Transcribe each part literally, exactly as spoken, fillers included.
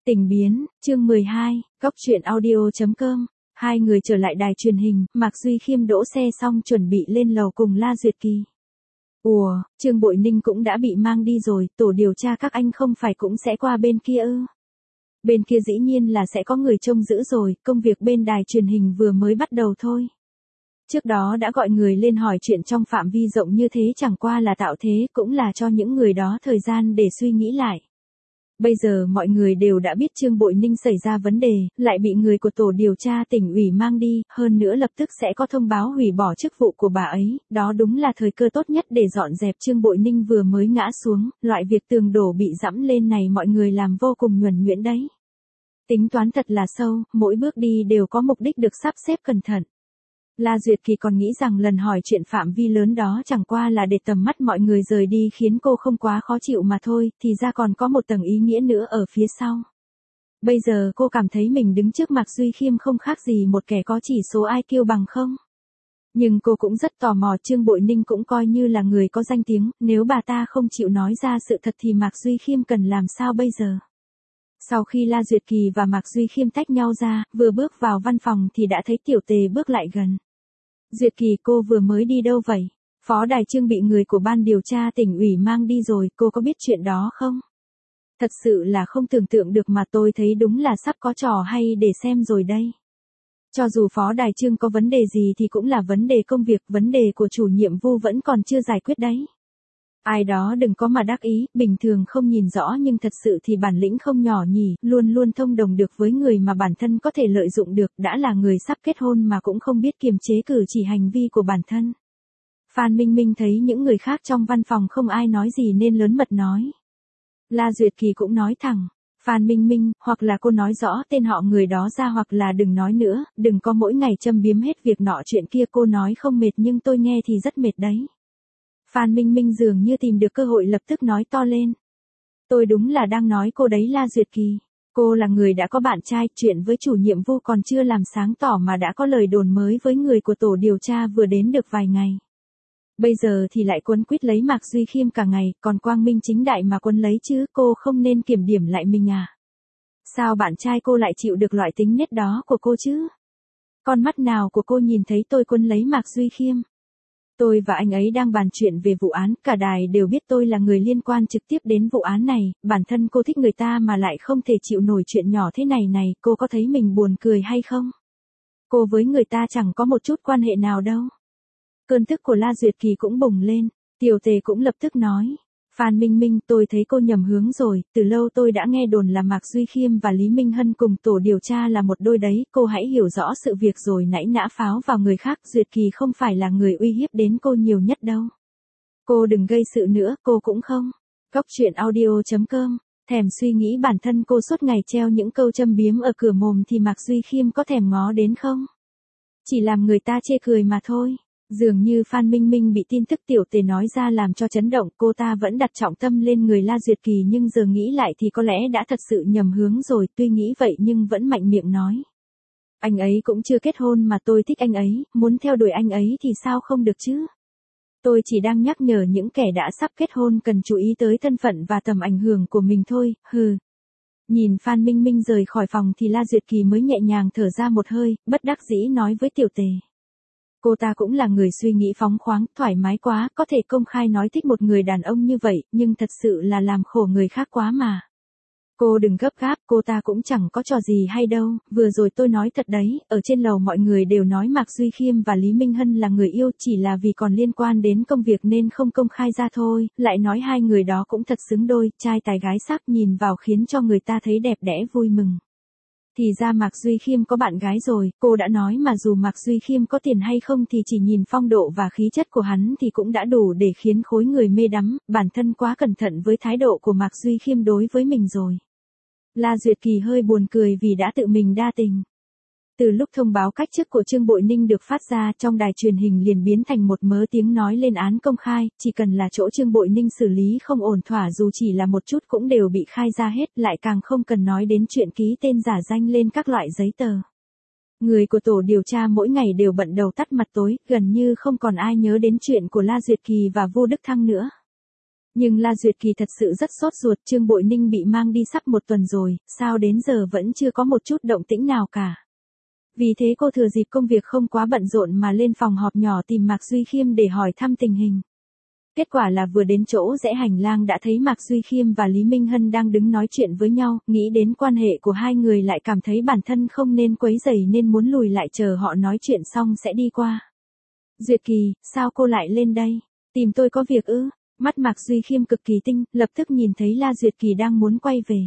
Tình biến, chương mười hai, góc truyện audio chấm com. Hai người trở lại đài truyền hình, Mạc Duy Khiêm đỗ xe xong chuẩn bị lên lầu cùng La Duyệt Kỳ. Ủa, Trương Bội Ninh cũng đã bị mang đi rồi, tổ điều tra các anh không phải cũng sẽ qua bên kia ư? Bên kia dĩ nhiên là sẽ có người trông giữ rồi, công việc bên đài truyền hình vừa mới bắt đầu thôi. Trước đó đã gọi người lên hỏi chuyện trong phạm vi rộng như thế chẳng qua là tạo thế, cũng là cho những người đó thời gian để suy nghĩ lại. Bây giờ mọi người đều đã biết Trương Bội Ninh xảy ra vấn đề, lại bị người của tổ điều tra tỉnh ủy mang đi, hơn nữa lập tức sẽ có thông báo hủy bỏ chức vụ của bà ấy, đó đúng là thời cơ tốt nhất để dọn dẹp. Trương Bội Ninh vừa mới ngã xuống, loại việc tường đổ bị dẫm lên này mọi người làm vô cùng nhuần nhuyễn đấy. Tính toán thật là sâu, mỗi bước đi đều có mục đích được sắp xếp cẩn thận. La Duyệt Kỳ còn nghĩ rằng lần hỏi chuyện phạm vi lớn đó chẳng qua là để tầm mắt mọi người rời đi khiến cô không quá khó chịu mà thôi, thì ra còn có một tầng ý nghĩa nữa ở phía sau. Bây giờ cô cảm thấy mình đứng trước Mạc Duy Khiêm không khác gì một kẻ có chỉ số i kiu bằng không. Nhưng cô cũng rất tò mò, Trương Bội Ninh cũng coi như là người có danh tiếng, nếu bà ta không chịu nói ra sự thật thì Mạc Duy Khiêm cần làm sao bây giờ? Sau khi La Duyệt Kỳ và Mạc Duy Khiêm tách nhau ra, vừa bước vào văn phòng thì đã thấy Tiểu Tề bước lại gần. Duyệt Kỳ, cô vừa mới đi đâu vậy? Phó đài Trương bị người của ban điều tra tỉnh ủy mang đi rồi, cô có biết chuyện đó không? Thật sự là không tưởng tượng được mà, tôi thấy đúng là sắp có trò hay để xem rồi đây. Cho dù phó đài Trương có vấn đề gì thì cũng là vấn đề công việc, vấn đề của chủ nhiệm Vu vẫn còn chưa giải quyết đấy. Ai đó đừng có mà đắc ý, bình thường không nhìn rõ nhưng thật sự thì bản lĩnh không nhỏ nhỉ, luôn luôn thông đồng được với người mà bản thân có thể lợi dụng được, đã là người sắp kết hôn mà cũng không biết kiềm chế cử chỉ hành vi của bản thân. Phan Minh Minh thấy những người khác trong văn phòng không ai nói gì nên lớn mật nói. La Duyệt Kỳ cũng nói thẳng, Phan Minh Minh, hoặc là cô nói rõ tên họ người đó ra hoặc là đừng nói nữa, đừng có mỗi ngày châm biếm hết việc nọ chuyện kia. Cô nói không mệt nhưng tôi nghe thì rất mệt đấy. Phan Minh Minh dường như tìm được cơ hội lập tức nói to lên. Tôi đúng là đang nói cô đấy La Duyệt Kỳ. Cô là người đã có bạn trai, chuyện với chủ nhiệm Vu còn chưa làm sáng tỏ mà đã có lời đồn mới với người của tổ điều tra vừa đến được vài ngày. Bây giờ thì lại quấn quýt lấy Mạc Duy Khiêm cả ngày, còn quang minh chính đại mà quấn lấy chứ, cô không nên kiểm điểm lại mình à? Sao bạn trai cô lại chịu được loại tính nết đó của cô chứ? Con mắt nào của cô nhìn thấy tôi quấn lấy Mạc Duy Khiêm? Tôi và anh ấy đang bàn chuyện về vụ án, cả đài đều biết tôi là người liên quan trực tiếp đến vụ án này, bản thân cô thích người ta mà lại không thể chịu nổi chuyện nhỏ thế này này, cô có thấy mình buồn cười hay không? Cô với người ta chẳng có một chút quan hệ nào đâu. Cơn tức của La Duyệt Kỳ cũng bùng lên, Tiểu Tề cũng lập tức nói. Phan Minh Minh, tôi thấy cô nhầm hướng rồi, từ lâu tôi đã nghe đồn là Mạc Duy Khiêm và Lý Minh Hân cùng tổ điều tra là một đôi đấy, cô hãy hiểu rõ sự việc rồi nãy nã pháo vào người khác. Duyệt Kỳ không phải là người uy hiếp đến cô nhiều nhất đâu. Cô đừng gây sự nữa, cô cũng không. Góc truyện audio chấm com, thèm suy nghĩ bản thân cô suốt ngày treo những câu châm biếm ở cửa mồm thì Mạc Duy Khiêm có thèm ngó đến không? Chỉ làm người ta chê cười mà thôi. Dường như Phan Minh Minh bị tin tức Tiểu Tề nói ra làm cho chấn động, cô ta vẫn đặt trọng tâm lên người La Duyệt Kỳ nhưng giờ nghĩ lại thì có lẽ đã thật sự nhầm hướng rồi, tuy nghĩ vậy nhưng vẫn mạnh miệng nói. Anh ấy cũng chưa kết hôn mà tôi thích anh ấy, muốn theo đuổi anh ấy thì sao không được chứ? Tôi chỉ đang nhắc nhở những kẻ đã sắp kết hôn cần chú ý tới thân phận và tầm ảnh hưởng của mình thôi, hừ. Nhìn Phan Minh Minh rời khỏi phòng thì La Duyệt Kỳ mới nhẹ nhàng thở ra một hơi, bất đắc dĩ nói với Tiểu Tề. Cô ta cũng là người suy nghĩ phóng khoáng, thoải mái quá, có thể công khai nói thích một người đàn ông như vậy, nhưng thật sự là làm khổ người khác quá mà. Cô đừng gấp gáp, cô ta cũng chẳng có trò gì hay đâu, vừa rồi tôi nói thật đấy, ở trên lầu mọi người đều nói Mạc Duy Khiêm và Lý Minh Hân là người yêu, chỉ là vì còn liên quan đến công việc nên không công khai ra thôi, lại nói hai người đó cũng thật xứng đôi, trai tài gái sắc, nhìn vào khiến cho người ta thấy đẹp đẽ vui mừng. Thì ra Mạc Duy Khiêm có bạn gái rồi, cô đã nói mà dù Mạc Duy Khiêm có tiền hay không thì chỉ nhìn phong độ và khí chất của hắn thì cũng đã đủ để khiến khối người mê đắm, bản thân quá cẩn thận với thái độ của Mạc Duy Khiêm đối với mình rồi. La Duyệt Kỳ hơi buồn cười vì đã tự mình đa tình. Từ lúc thông báo cách chức của Trương Bội Ninh được phát ra, trong đài truyền hình liền biến thành một mớ tiếng nói lên án công khai, chỉ cần là chỗ Trương Bội Ninh xử lý không ổn thỏa dù chỉ là một chút cũng đều bị khai ra hết, lại càng không cần nói đến chuyện ký tên giả danh lên các loại giấy tờ. Người của tổ điều tra mỗi ngày đều bận đầu tắt mặt tối, gần như không còn ai nhớ đến chuyện của La Duyệt Kỳ và Vu Đức Thăng nữa. Nhưng La Duyệt Kỳ thật sự rất sốt ruột, Trương Bội Ninh bị mang đi sắp một tuần rồi, sao đến giờ vẫn chưa có một chút động tĩnh nào cả. Vì thế cô thừa dịp công việc không quá bận rộn mà lên phòng họp nhỏ tìm Mạc Duy Khiêm để hỏi thăm tình hình. Kết quả là vừa đến chỗ rẽ hành lang đã thấy Mạc Duy Khiêm và Lý Minh Hân đang đứng nói chuyện với nhau, nghĩ đến quan hệ của hai người lại cảm thấy bản thân không nên quấy rầy nên muốn lùi lại chờ họ nói chuyện xong sẽ đi qua. Duyệt Kỳ, sao cô lại lên đây? Tìm tôi có việc ư? Mắt Mạc Duy Khiêm cực kỳ tinh, lập tức nhìn thấy La Duyệt Kỳ đang muốn quay về.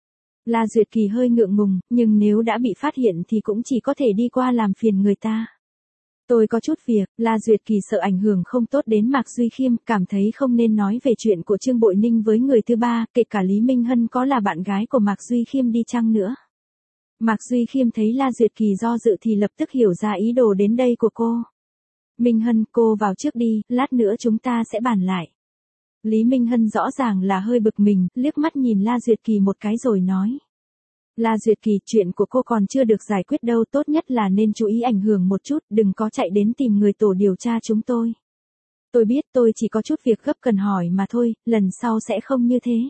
La Duyệt Kỳ hơi ngượng ngùng, nhưng nếu đã bị phát hiện thì cũng chỉ có thể đi qua làm phiền người ta. Tôi có chút việc, La Duyệt Kỳ sợ ảnh hưởng không tốt đến Mạc Duy Khiêm, cảm thấy không nên nói về chuyện của Trương Bội Ninh với người thứ ba, kể cả Lý Minh Hân có là bạn gái của Mạc Duy Khiêm đi chăng nữa. Mạc Duy Khiêm thấy La Duyệt Kỳ do dự thì lập tức hiểu ra ý đồ đến đây của cô. Minh Hân, cô vào trước đi, lát nữa chúng ta sẽ bàn lại. Lý Minh Hân rõ ràng là hơi bực mình, liếc mắt nhìn La Duyệt Kỳ một cái rồi nói. La Duyệt Kỳ, chuyện của cô còn chưa được giải quyết đâu, tốt nhất là nên chú ý ảnh hưởng một chút, đừng có chạy đến tìm người tổ điều tra chúng tôi. Tôi biết tôi chỉ có chút việc gấp cần hỏi mà thôi, lần sau sẽ không như thế.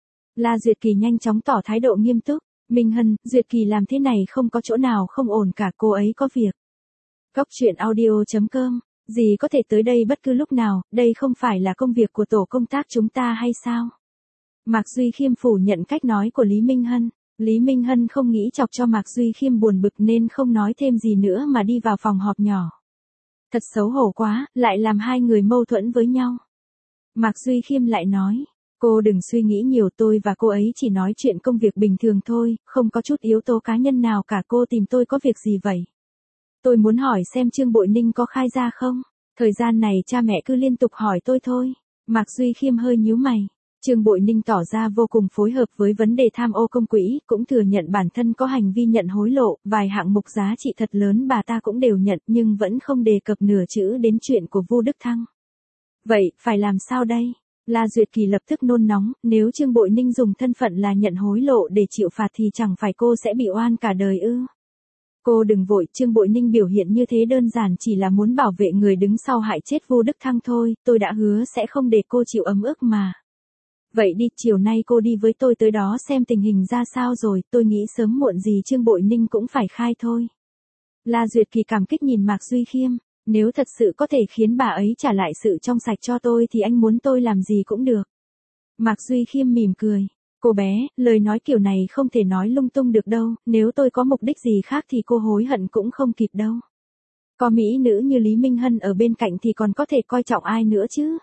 La Duyệt Kỳ nhanh chóng tỏ thái độ nghiêm túc. Minh Hân, Duyệt Kỳ làm thế này không có chỗ nào không ổn cả, cô ấy có việc. Góc truyện audio chấm com, dì có thể tới đây bất cứ lúc nào, đây không phải là công việc của tổ công tác chúng ta hay sao? Mạc Duy Khiêm phủ nhận cách nói của Lý Minh Hân. Lý Minh Hân không nghĩ chọc cho Mạc Duy Khiêm buồn bực nên không nói thêm gì nữa mà đi vào phòng họp nhỏ. Thật xấu hổ quá, lại làm hai người mâu thuẫn với nhau. Mạc Duy Khiêm lại nói, cô đừng suy nghĩ nhiều, tôi và cô ấy chỉ nói chuyện công việc bình thường thôi, không có chút yếu tố cá nhân nào cả. Cô tìm tôi có việc gì vậy? Tôi muốn hỏi xem Trương Bội Ninh có khai ra không? Thời gian này cha mẹ cứ liên tục hỏi tôi thôi. Mạc Duy Khiêm hơi nhíu mày. Trương Bội Ninh tỏ ra vô cùng phối hợp với vấn đề tham ô công quỹ, cũng thừa nhận bản thân có hành vi nhận hối lộ, vài hạng mục giá trị thật lớn bà ta cũng đều nhận nhưng vẫn không đề cập nửa chữ đến chuyện của Vu Đức Thăng. Vậy, phải làm sao đây? La Duyệt Kỳ lập tức nôn nóng, nếu Trương Bội Ninh dùng thân phận là nhận hối lộ để chịu phạt thì chẳng phải cô sẽ bị oan cả đời ư? Cô đừng vội, Trương Bội Ninh biểu hiện như thế đơn giản chỉ là muốn bảo vệ người đứng sau hại chết Vu Đức Thăng thôi, tôi đã hứa sẽ không để cô chịu ấm ức mà. Vậy đi, chiều nay cô đi với tôi tới đó xem tình hình ra sao rồi, tôi nghĩ sớm muộn gì Trương Bội Ninh cũng phải khai thôi. La Duyệt Kỳ cảm kích nhìn Mạc Duy Khiêm, nếu thật sự có thể khiến bà ấy trả lại sự trong sạch cho tôi thì anh muốn tôi làm gì cũng được. Mạc Duy Khiêm mỉm cười, cô bé, lời nói kiểu này không thể nói lung tung được đâu, nếu tôi có mục đích gì khác thì cô hối hận cũng không kịp đâu. Có mỹ nữ như Lý Minh Hân ở bên cạnh thì còn có thể coi trọng ai nữa chứ?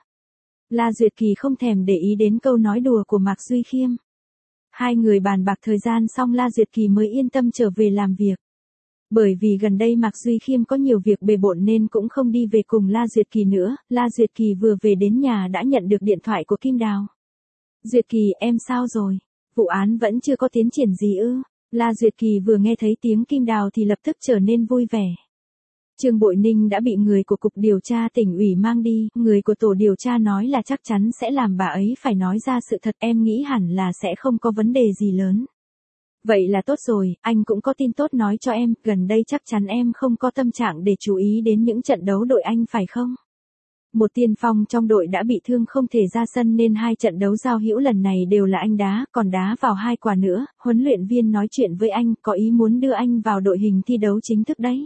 La Duyệt Kỳ không thèm để ý đến câu nói đùa của Mạc Duy Khiêm. Hai người bàn bạc thời gian xong La Duyệt Kỳ mới yên tâm trở về làm việc. Bởi vì gần đây Mạc Duy Khiêm có nhiều việc bề bộn nên cũng không đi về cùng La Duyệt Kỳ nữa, La Duyệt Kỳ vừa về đến nhà đã nhận được điện thoại của Kim Đào. Duyệt Kỳ, em sao rồi? Vụ án vẫn chưa có tiến triển gì ư? La Duyệt Kỳ vừa nghe thấy tiếng Kim Đào thì lập tức trở nên vui vẻ. Trương Bội Ninh đã bị người của Cục Điều tra tỉnh ủy mang đi, người của tổ điều tra nói là chắc chắn sẽ làm bà ấy phải nói ra sự thật, em nghĩ hẳn là sẽ không có vấn đề gì lớn. Vậy là tốt rồi, anh cũng có tin tốt nói cho em, gần đây chắc chắn em không có tâm trạng để chú ý đến những trận đấu đội Anh phải không? Một tiên phong trong đội đã bị thương không thể ra sân nên hai trận đấu giao hữu lần này đều là anh đá, còn đá vào hai quả nữa, huấn luyện viên nói chuyện với anh, có ý muốn đưa anh vào đội hình thi đấu chính thức đấy.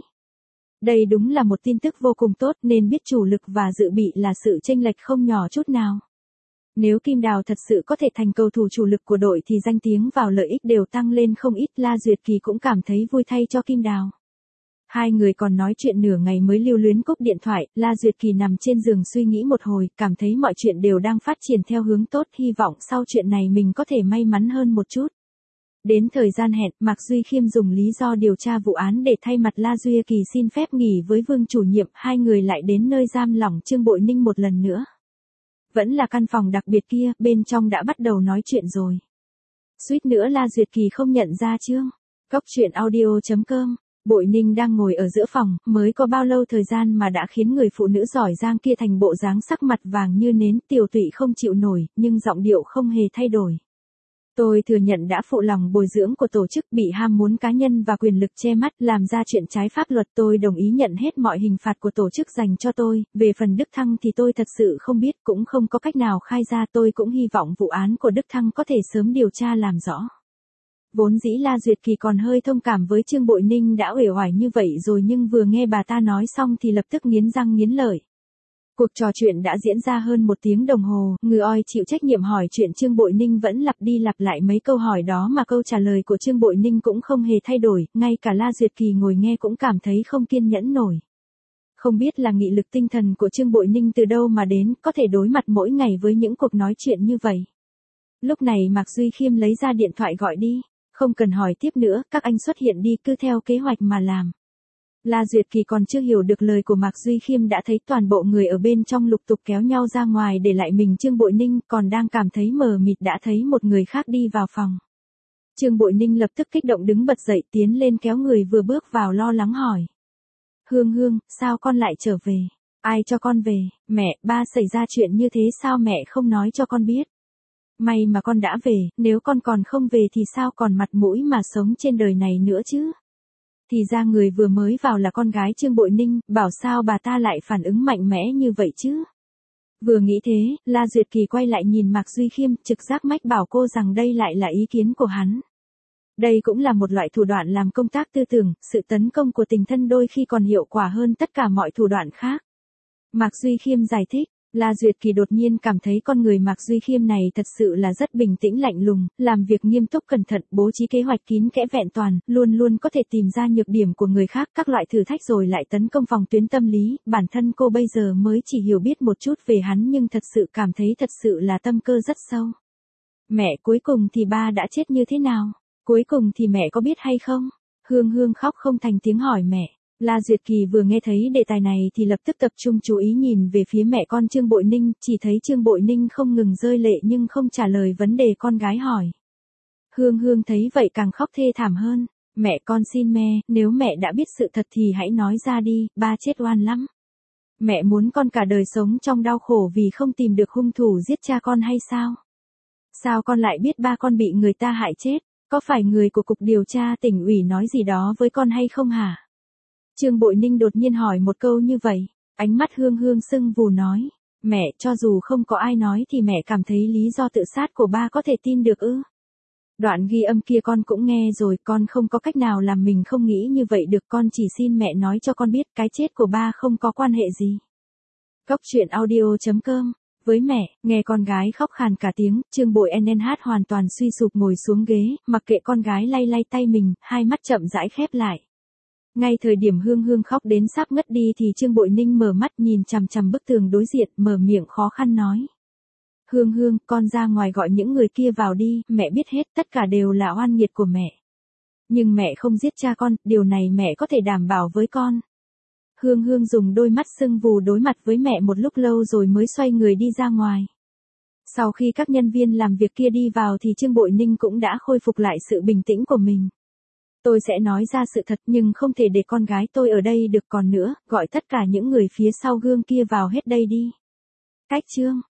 Đây đúng là một tin tức vô cùng tốt nên biết chủ lực và dự bị là sự chênh lệch không nhỏ chút nào. Nếu Kim Đào thật sự có thể thành cầu thủ chủ lực của đội thì danh tiếng và lợi ích đều tăng lên không ít. La Duyệt Kỳ cũng cảm thấy vui thay cho Kim Đào. Hai người còn nói chuyện nửa ngày mới lưu luyến cúp điện thoại, La Duyệt Kỳ nằm trên giường suy nghĩ một hồi, cảm thấy mọi chuyện đều đang phát triển theo hướng tốt, hy vọng sau chuyện này mình có thể may mắn hơn một chút. Đến thời gian hẹn, Mạc Duy Khiêm dùng lý do điều tra vụ án để thay mặt La Duy Kỳ xin phép nghỉ với Vương chủ nhiệm, hai người lại đến nơi giam lỏng Trương Bội Ninh một lần nữa. Vẫn là căn phòng đặc biệt kia, bên trong đã bắt đầu nói chuyện rồi. Suýt nữa La Duyệt Kỳ không nhận ra Trương. Góc truyện audio chấm com. Bội Ninh đang ngồi ở giữa phòng, mới có bao lâu thời gian mà đã khiến người phụ nữ giỏi giang kia thành bộ dáng sắc mặt vàng như nến, tiều tụy không chịu nổi, nhưng giọng điệu không hề thay đổi. Tôi thừa nhận đã phụ lòng bồi dưỡng của tổ chức, bị ham muốn cá nhân và quyền lực che mắt, làm ra chuyện trái pháp luật. Tôi đồng ý nhận hết mọi hình phạt của tổ chức dành cho tôi. Về phần Đức Thăng thì tôi thật sự không biết, cũng không có cách nào khai ra. Tôi cũng hy vọng vụ án của Đức Thăng có thể sớm điều tra làm rõ. Vốn dĩ La Duyệt Kỳ còn hơi thông cảm với Trương Bội Ninh đã uể oải như vậy rồi, nhưng vừa nghe bà ta nói xong thì lập tức nghiến răng nghiến lợi. Cuộc trò chuyện đã diễn ra hơn một tiếng đồng hồ, Ngư Oi chịu trách nhiệm hỏi chuyện Trương Bội Ninh vẫn lặp đi lặp lại mấy câu hỏi đó mà câu trả lời của Trương Bội Ninh cũng không hề thay đổi, ngay cả La Duyệt Kỳ ngồi nghe cũng cảm thấy không kiên nhẫn nổi. Không biết là nghị lực tinh thần của Trương Bội Ninh từ đâu mà đến, có thể đối mặt mỗi ngày với những cuộc nói chuyện như vậy. Lúc này Mạc Duy Khiêm lấy ra điện thoại gọi đi, không cần hỏi tiếp nữa, các anh xuất hiện đi, cứ theo kế hoạch mà làm. La Duyệt Kỳ còn chưa hiểu được lời của Mạc Duy Khiêm đã thấy toàn bộ người ở bên trong lục tục kéo nhau ra ngoài để lại mình Trương Bội Ninh, còn đang cảm thấy mờ mịt đã thấy một người khác đi vào phòng. Trương Bội Ninh lập tức kích động đứng bật dậy tiến lên kéo người vừa bước vào lo lắng hỏi. Hương Hương, sao con lại trở về? Ai cho con về? Mẹ, ba xảy ra chuyện như thế sao mẹ không nói cho con biết? May mà con đã về, nếu con còn không về thì sao còn mặt mũi mà sống trên đời này nữa chứ? Thì ra người vừa mới vào là con gái Trương Bội Ninh, bảo sao bà ta lại phản ứng mạnh mẽ như vậy chứ? Vừa nghĩ thế, La Duyệt Kỳ quay lại nhìn Mạc Duy Khiêm, trực giác mách bảo cô rằng đây lại là ý kiến của hắn. Đây cũng là một loại thủ đoạn làm công tác tư tưởng, sự tấn công của tình thân đôi khi còn hiệu quả hơn tất cả mọi thủ đoạn khác. Mạc Duy Khiêm giải thích. La Duyệt Kỳ đột nhiên cảm thấy con người Mạc Duy Khiêm này thật sự là rất bình tĩnh lạnh lùng, làm việc nghiêm túc cẩn thận, bố trí kế hoạch kín kẽ vẹn toàn, luôn luôn có thể tìm ra nhược điểm của người khác, các loại thử thách rồi lại tấn công phòng tuyến tâm lý. Bản thân cô bây giờ mới chỉ hiểu biết một chút về hắn nhưng thật sự cảm thấy thật sự là tâm cơ rất sâu. Mẹ, cuối cùng thì ba đã chết như thế nào? Cuối cùng thì mẹ có biết hay không? Hương Hương khóc không thành tiếng hỏi mẹ. La Duyệt Kỳ vừa nghe thấy đề tài này thì lập tức tập trung chú ý nhìn về phía mẹ con Trương Bội Ninh, chỉ thấy Trương Bội Ninh không ngừng rơi lệ nhưng không trả lời vấn đề con gái hỏi. Hương Hương thấy vậy càng khóc thê thảm hơn. Mẹ con xin mẹ, nếu mẹ đã biết sự thật thì hãy nói ra đi, ba chết oan lắm. Mẹ muốn con cả đời sống trong đau khổ vì không tìm được hung thủ giết cha con hay sao? Sao con lại biết ba con bị người ta hại chết? Có phải người của cục điều tra tỉnh ủy nói gì đó với con hay không hả? Trương Bội Ninh đột nhiên hỏi một câu như vậy, ánh mắt Hương Hương sưng vù nói, mẹ, cho dù không có ai nói thì mẹ cảm thấy lý do tự sát của ba có thể tin được ư? Đoạn ghi âm kia con cũng nghe rồi, con không có cách nào làm mình không nghĩ như vậy được, con chỉ xin mẹ nói cho con biết cái chết của ba không có quan hệ gì. Cốc truyện audio chấm com. Với mẹ, nghe con gái khóc khàn cả tiếng, Trương Bội en en hát hoàn toàn suy sụp ngồi xuống ghế, mặc kệ con gái lay lay tay mình, hai mắt chậm rãi khép lại. Ngay thời điểm Hương Hương khóc đến sắp ngất đi thì Trương Bội Ninh mở mắt nhìn chằm chằm bức tường đối diện, mở miệng khó khăn nói. Hương Hương, con ra ngoài gọi những người kia vào đi, mẹ biết hết, tất cả đều là oan nghiệt của mẹ. Nhưng mẹ không giết cha con, điều này mẹ có thể đảm bảo với con. Hương Hương dùng đôi mắt sưng vù đối mặt với mẹ một lúc lâu rồi mới xoay người đi ra ngoài. Sau khi các nhân viên làm việc kia đi vào thì Trương Bội Ninh cũng đã khôi phục lại sự bình tĩnh của mình. Tôi sẽ nói ra sự thật nhưng không thể để con gái tôi ở đây được, còn nữa, gọi tất cả những người phía sau gương kia vào hết đây đi. Cách chương